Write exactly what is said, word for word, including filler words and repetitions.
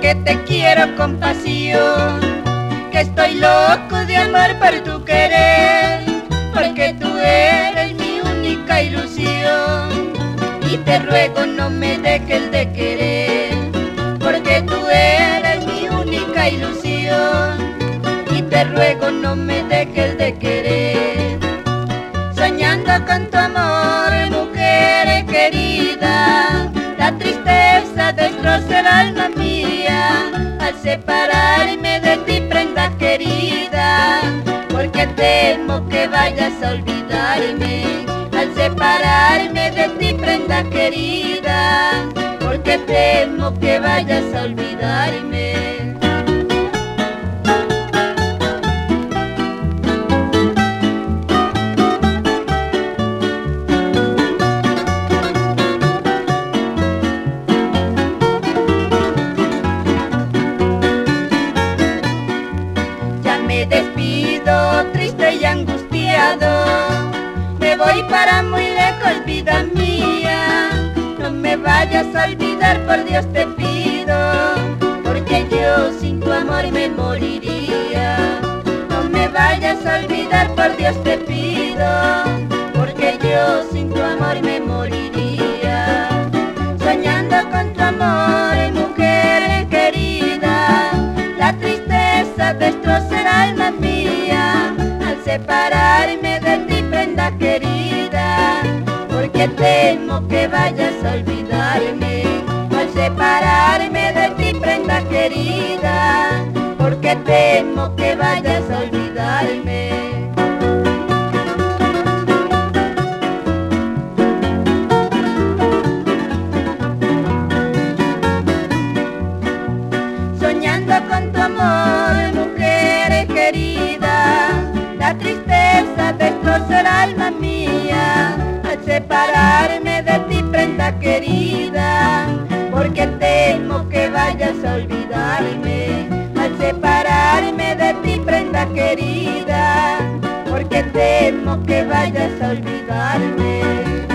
que te quiero con pasión, que estoy loco de amor por tu querer, porque tú eres mi única ilusión. Y te ruego no me dejes de querer, porque tú eres mi única ilusión. Y te ruego no me dejes de querer. Soñando con tu amor, mujer querida, la tristeza destroza el alma mía al separarme de ti, prenda querida, porque temo que vayas a olvidarme. Al separarme de ti, prenda querida, porque temo que vayas a olvidarme. Me despido triste y angustiado, me voy para muy lejos, vida mía. No me vayas a olvidar, por Dios te pido, porque yo sin tu amor me moriría. No me vayas a olvidar, por Dios te pido, porque yo sin tu amor me moriría. Soñando con tu amor, mujer querida, la tristeza destroza el alma mía al separarme de ti, prenda querida, porque temo que vayas a olvidarme. Al separarme de ti, prenda querida, porque temo que vayas a olvidarme. Soñando con tu amor, mujer querida, la tristeza destroza el alma mía al separarme de ti, prenda querida, porque temo que vayas a olvidarme. Al separarme de ti, prenda querida, porque temo que vayas a olvidarme.